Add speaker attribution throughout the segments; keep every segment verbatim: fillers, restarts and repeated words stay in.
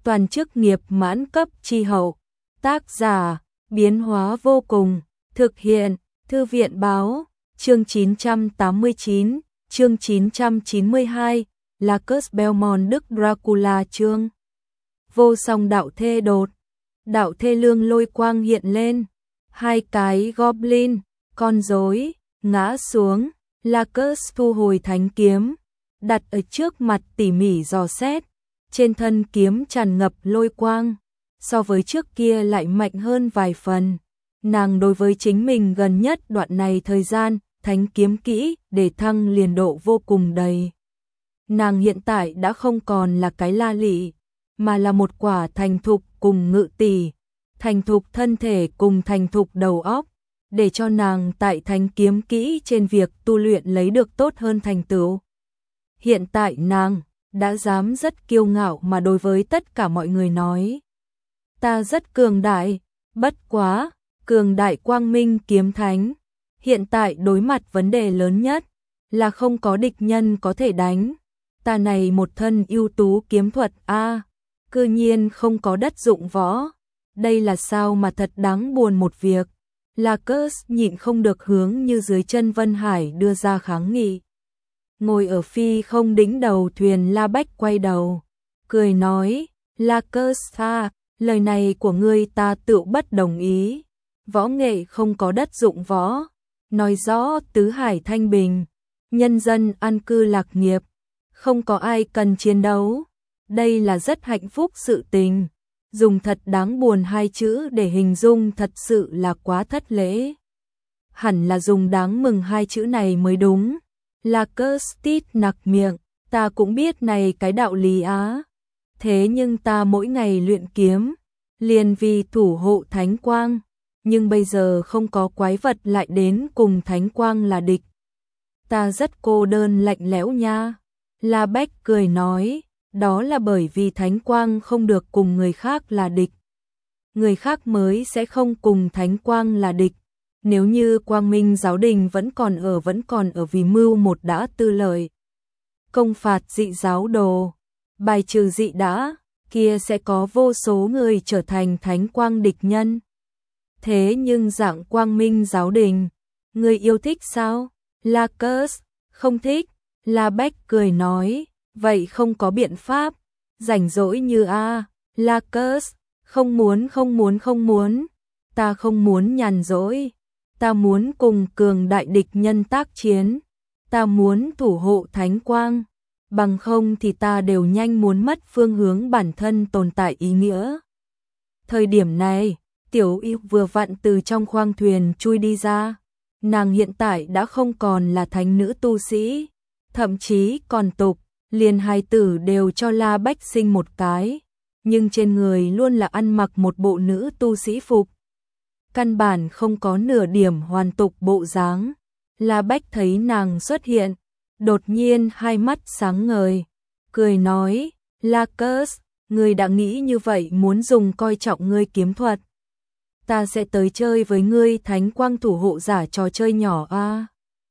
Speaker 1: toàn chức nghiệp mãn cấp chi hậu. Tác giả, biến hóa vô cùng, thực hiện, Thư viện báo, chương chín trăm tám mươi chín, chương chín trăm chín mươi hai, Lacus Belmont Đức Dracula chương. Vô song đạo thê đột, đạo thê lương lôi quang hiện lên, hai cái goblin, con rối, ngã xuống, Lacus thu hồi thánh kiếm, đặt ở trước mặt tỉ mỉ dò xét, trên thân kiếm tràn ngập lôi quang, so với trước kia lại mạnh hơn vài phần. Nàng đối với chính mình gần nhất đoạn này thời gian, thánh kiếm kỹ để thăng liền độ vô cùng đầy. Nàng hiện tại đã không còn là cái la lị, mà là một quả thành thục cùng ngự tỷ, thành thục thân thể cùng thành thục đầu óc, để cho nàng tại thánh kiếm kỹ trên việc tu luyện lấy được tốt hơn thành tựu. Hiện tại nàng đã dám rất kiêu ngạo mà đối với tất cả mọi người nói: ta rất cường đại, bất quá, cường đại quang minh kiếm thánh. Hiện tại đối mặt vấn đề lớn nhất là không có địch nhân có thể đánh. Ta này một thân ưu tú kiếm thuật a, cư nhiên không có đất dụng võ. Đây là sao mà thật đáng buồn một việc. Lacus nhịn không được hướng như dưới chân Vân Hải đưa ra kháng nghị. Ngồi ở phi không đỉnh đầu thuyền La Bách quay đầu, cười nói: Lacus tha, lời này của ngươi ta tự bất đồng ý. Võ nghệ không có đất dụng võ, nói rõ tứ hải thanh bình, nhân dân an cư lạc nghiệp, không có ai cần chiến đấu. Đây là rất hạnh phúc sự tình. Dùng thật đáng buồn hai chữ để hình dung thật sự là quá thất lễ. Hẳn là dùng đáng mừng hai chữ này mới đúng. Lacus tít nặc miệng, ta cũng biết này cái đạo lý á. Thế nhưng ta mỗi ngày luyện kiếm, liền vì thủ hộ thánh quang. Nhưng bây giờ không có quái vật lại đến cùng thánh quang là địch. Ta rất cô đơn lạnh lẽo nha. La Bách cười nói, đó là bởi vì thánh quang không được cùng người khác là địch. Người khác mới sẽ không cùng thánh quang là địch. Nếu như quang minh giáo đình vẫn còn ở vẫn còn ở vì mưu một đã tư lợi. Công phạt dị giáo đồ, bài trừ dị đã, kia sẽ có vô số người trở thành thánh quang địch nhân. Thế nhưng dạng quang minh giáo đình, người yêu thích sao? Lacus, không thích. La Bách cười nói, vậy không có biện pháp. Rảnh rỗi như a, Lacus, không muốn không muốn không muốn. Ta không muốn nhàn rỗi. Ta muốn cùng cường đại địch nhân tác chiến. Ta muốn thủ hộ thánh quang. Bằng không thì ta đều nhanh muốn mất phương hướng bản thân tồn tại ý nghĩa. Thời điểm này, Tiểu Y vừa vặn từ trong khoang thuyền chui đi ra. Nàng hiện tại đã không còn là thánh nữ tu sĩ, thậm chí còn tục, liền hài tử đều cho La Bách sinh một cái, nhưng trên người luôn là ăn mặc một bộ nữ tu sĩ phục. Căn bản không có nửa điểm hoàn tục bộ dáng. La Bách thấy nàng xuất hiện, đột nhiên hai mắt sáng ngời, cười nói, Lacus, ngươi đã nghĩ như vậy muốn dùng coi trọng ngươi kiếm thuật. Ta sẽ tới chơi với ngươi thánh quang thủ hộ giả trò chơi nhỏ a. À?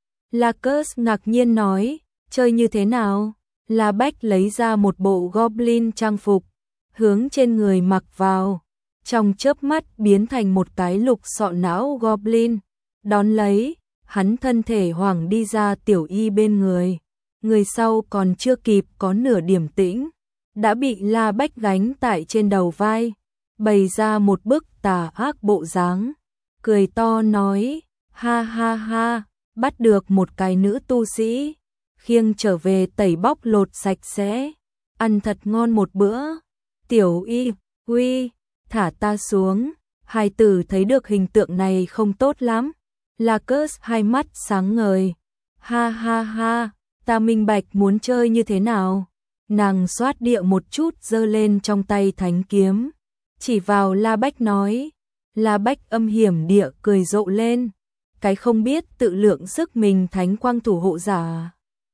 Speaker 1: Lacus ngạc nhiên nói, chơi như thế nào? La Bách lấy ra một bộ goblin trang phục, hướng trên người mặc vào, trong chớp mắt biến thành một cái lục sọ não goblin. Đón lấy, hắn thân thể hoảng đi ra Tiểu Y bên người. Người sau còn chưa kịp có nửa điểm tĩnh, đã bị La Bách gánh tại trên đầu vai, bày ra một bức tà ác bộ dáng, cười to nói, ha ha ha, bắt được một cái nữ tu sĩ, khiêng trở về tẩy bóc lột sạch sẽ, ăn thật ngon một bữa. Tiểu Y, uy, thả ta xuống. Hài tử thấy được hình tượng này không tốt lắm. Lacus hai mắt sáng ngời, ha ha ha, ta minh bạch muốn chơi như thế nào. Nàng xoát địa một chút giơ lên trong tay thánh kiếm, chỉ vào La Bách nói. La Bách âm hiểm địa cười rộ lên, cái không biết tự lượng sức mình thánh quang thủ hộ giả.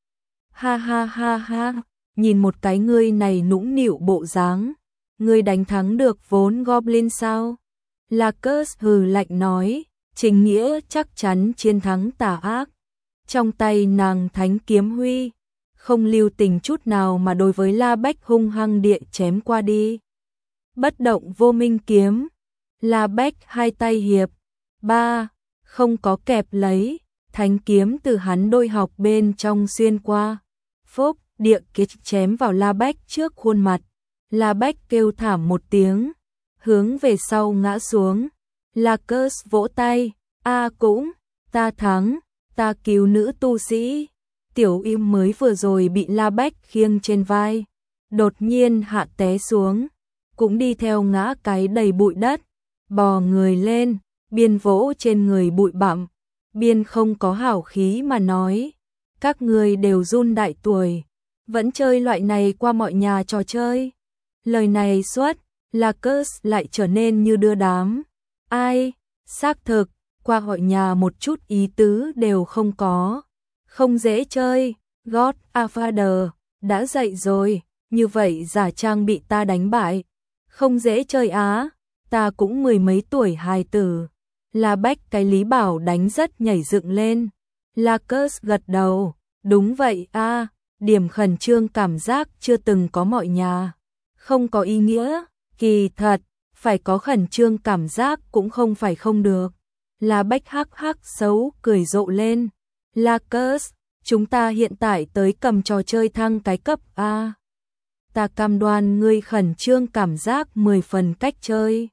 Speaker 1: Ha ha ha ha, nhìn một cái ngươi này nũng nịu bộ dáng, ngươi đánh thắng được vốn goblin sao? Lacus hừ lạnh nói, chính nghĩa chắc chắn chiến thắng tà ác. Trong tay nàng thánh kiếm huy, không lưu tình chút nào mà đối với La Bách hung hăng địa chém qua đi. Bất động vô minh kiếm. La Bách hai tay hiệp. Ba. Không có kẹp lấy. Thánh kiếm từ hắn đôi học bên trong xuyên qua. Phốc, địa kết chém vào La Bách trước khuôn mặt. La Bách kêu thảm một tiếng. Hướng về sau ngã xuống. La Cus vỗ tay. A cũng, ta thắng, ta cứu nữ tu sĩ. Tiểu Im mới vừa rồi bị La Bách khiêng trên vai. Đột nhiên hạ té xuống. Cũng đi theo ngã cái đầy bụi đất. Bò người lên, biên vỗ trên người bụi bặm. Biên không có hảo khí mà nói. Các người đều run đại tuổi. Vẫn chơi loại này qua mọi nhà trò chơi. Lời này xuất, La Cus lại trở nên như đưa đám. Ai, xác thực, qua mọi nhà một chút ý tứ đều không có. Không dễ chơi, God a Father, đã dậy rồi, như vậy giả trang bị ta đánh bại. Không dễ chơi á, ta cũng mười mấy tuổi hài tử. La Bách cái Lý Bảo đánh rất nhảy dựng lên. La Cus gật đầu, đúng vậy a, điểm khẩn trương cảm giác chưa từng có mọi nhà. Không có ý nghĩa, kỳ thật, phải có khẩn trương cảm giác cũng không phải không được. La Bách hắc hắc xấu cười rộ lên. La Cus, chúng ta hiện tại tới cầm trò chơi thăng cái cấp A. Ta cam đoan ngươi khẩn trương cảm giác mười phần cách chơi.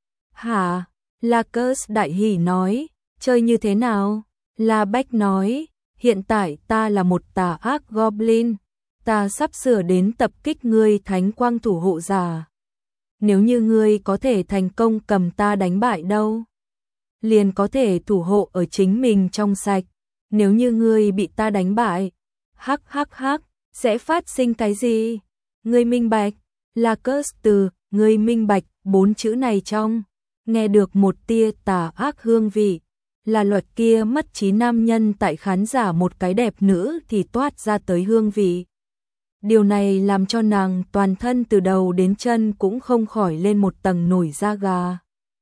Speaker 1: Hả? La Cus đại hỉ nói, chơi như thế nào? La Bách nói, hiện tại ta là một tà ác goblin, ta sắp sửa đến tập kích ngươi thánh quang thủ hộ giả. Nếu như ngươi có thể thành công cầm ta đánh bại đâu, liền có thể thủ hộ ở chính mình trong sạch. Nếu như ngươi bị ta đánh bại, hắc hắc hắc, sẽ phát sinh cái gì? Ngươi minh bạch. La Cus từ ngươi minh bạch bốn chữ này trong nghe được một tia tà ác hương vị. Là luật kia mất trí nam nhân tại khán giả một cái đẹp nữ thì toát ra tới hương vị. Điều này làm cho nàng toàn thân từ đầu đến chân cũng không khỏi lên một tầng nổi da gà.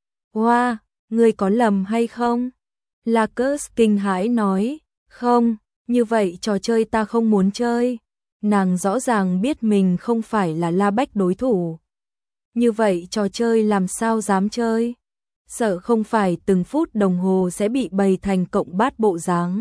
Speaker 1: Hoa, wow, ngươi có lầm hay không? La Cus kinh hãi nói, không, như vậy trò chơi ta không muốn chơi. Nàng rõ ràng biết mình không phải là La Bách đối thủ. Như vậy trò chơi làm sao dám chơi? Sợ không phải từng phút đồng hồ sẽ bị bày thành cộng bát bộ dáng.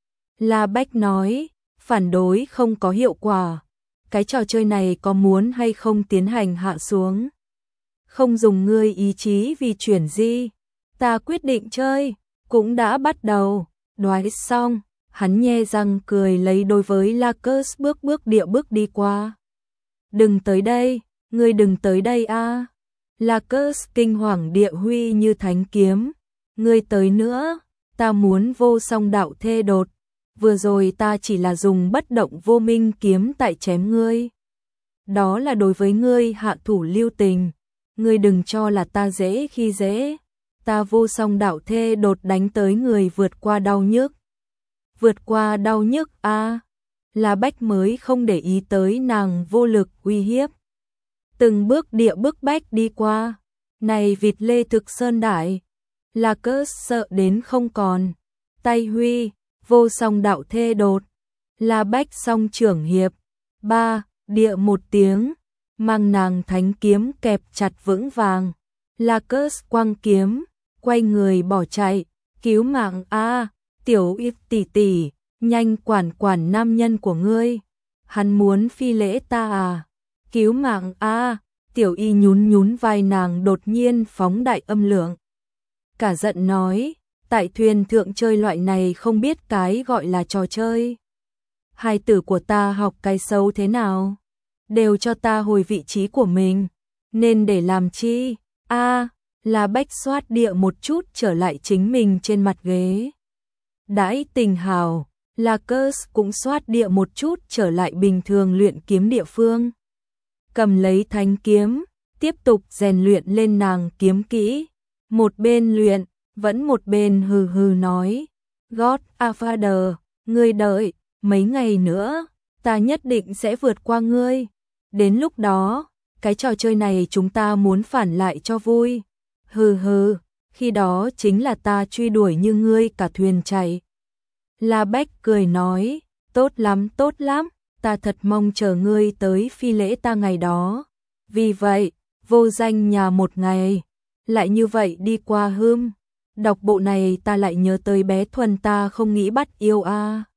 Speaker 1: La Bách nói, phản đối không có hiệu quả. Cái trò chơi này có muốn hay không tiến hành hạ xuống? Không dùng ngươi ý chí vì chuyển di. Ta quyết định chơi, cũng đã bắt đầu. Đoái xong, hắn nhe răng cười lấy đối với La Cus bước bước địa bước đi qua. Đừng tới đây, ngươi đừng tới đây a. À. La Cus kinh hoàng địa huy như thánh kiếm. Ngươi tới nữa, ta muốn vô song đạo thê đột. Vừa rồi ta chỉ là dùng bất động vô minh kiếm tại chém ngươi. Đó là đối với ngươi hạ thủ lưu tình. Ngươi đừng cho là ta dễ khi dễ. Ta vô song đạo thê đột đánh tới người vượt qua đau nhức. Vượt qua đau nhức a. À. La Bách mới không để ý tới nàng vô lực uy hiếp. Từng bước địa bước bách đi qua. Này vịt lê thực sơn đại. La Cus sợ đến không còn. Tay huy, vô song đạo thê đột. La Bách song trưởng hiệp. Ba, địa một tiếng. Mang nàng thánh kiếm kẹp chặt vững vàng. La Cus quăng kiếm, quay người bỏ chạy. Cứu mạng a, à, tiểu If tỷ tỷ, nhanh quản quản nam nhân của ngươi. Hắn muốn phi lễ ta à? Cứu mạng a, à, tiểu Y nhún nhún vai nàng đột nhiên phóng đại âm lượng. Cả giận nói, tại thuyền thượng chơi loại này không biết cái gọi là trò chơi. Hai tử của ta học cái xấu thế nào? Đều cho ta hồi vị trí của mình. Nên để làm chi? A, à, là Bách xoát địa một chút trở lại chính mình trên mặt ghế. Đãi tình hào, La Cus cũng xoát địa một chút trở lại bình thường luyện kiếm địa phương. Cầm lấy thanh kiếm, tiếp tục rèn luyện lên nàng kiếm kỹ. Một bên luyện, vẫn một bên hừ hừ nói. God a Father, ngươi đợi, mấy ngày nữa, ta nhất định sẽ vượt qua ngươi. Đến lúc đó, cái trò chơi này chúng ta muốn phản lại cho vui. Hừ hừ, khi đó chính là ta truy đuổi như ngươi cả thuyền chạy. La Bách cười nói, tốt lắm tốt lắm, ta thật mong chờ ngươi tới phi lễ ta ngày đó. Vì vậy, vô danh nhà một ngày, lại như vậy đi qua hươm. Đọc bộ này ta lại nhớ tới bé Thuần ta không nghĩ bắt yêu a. À.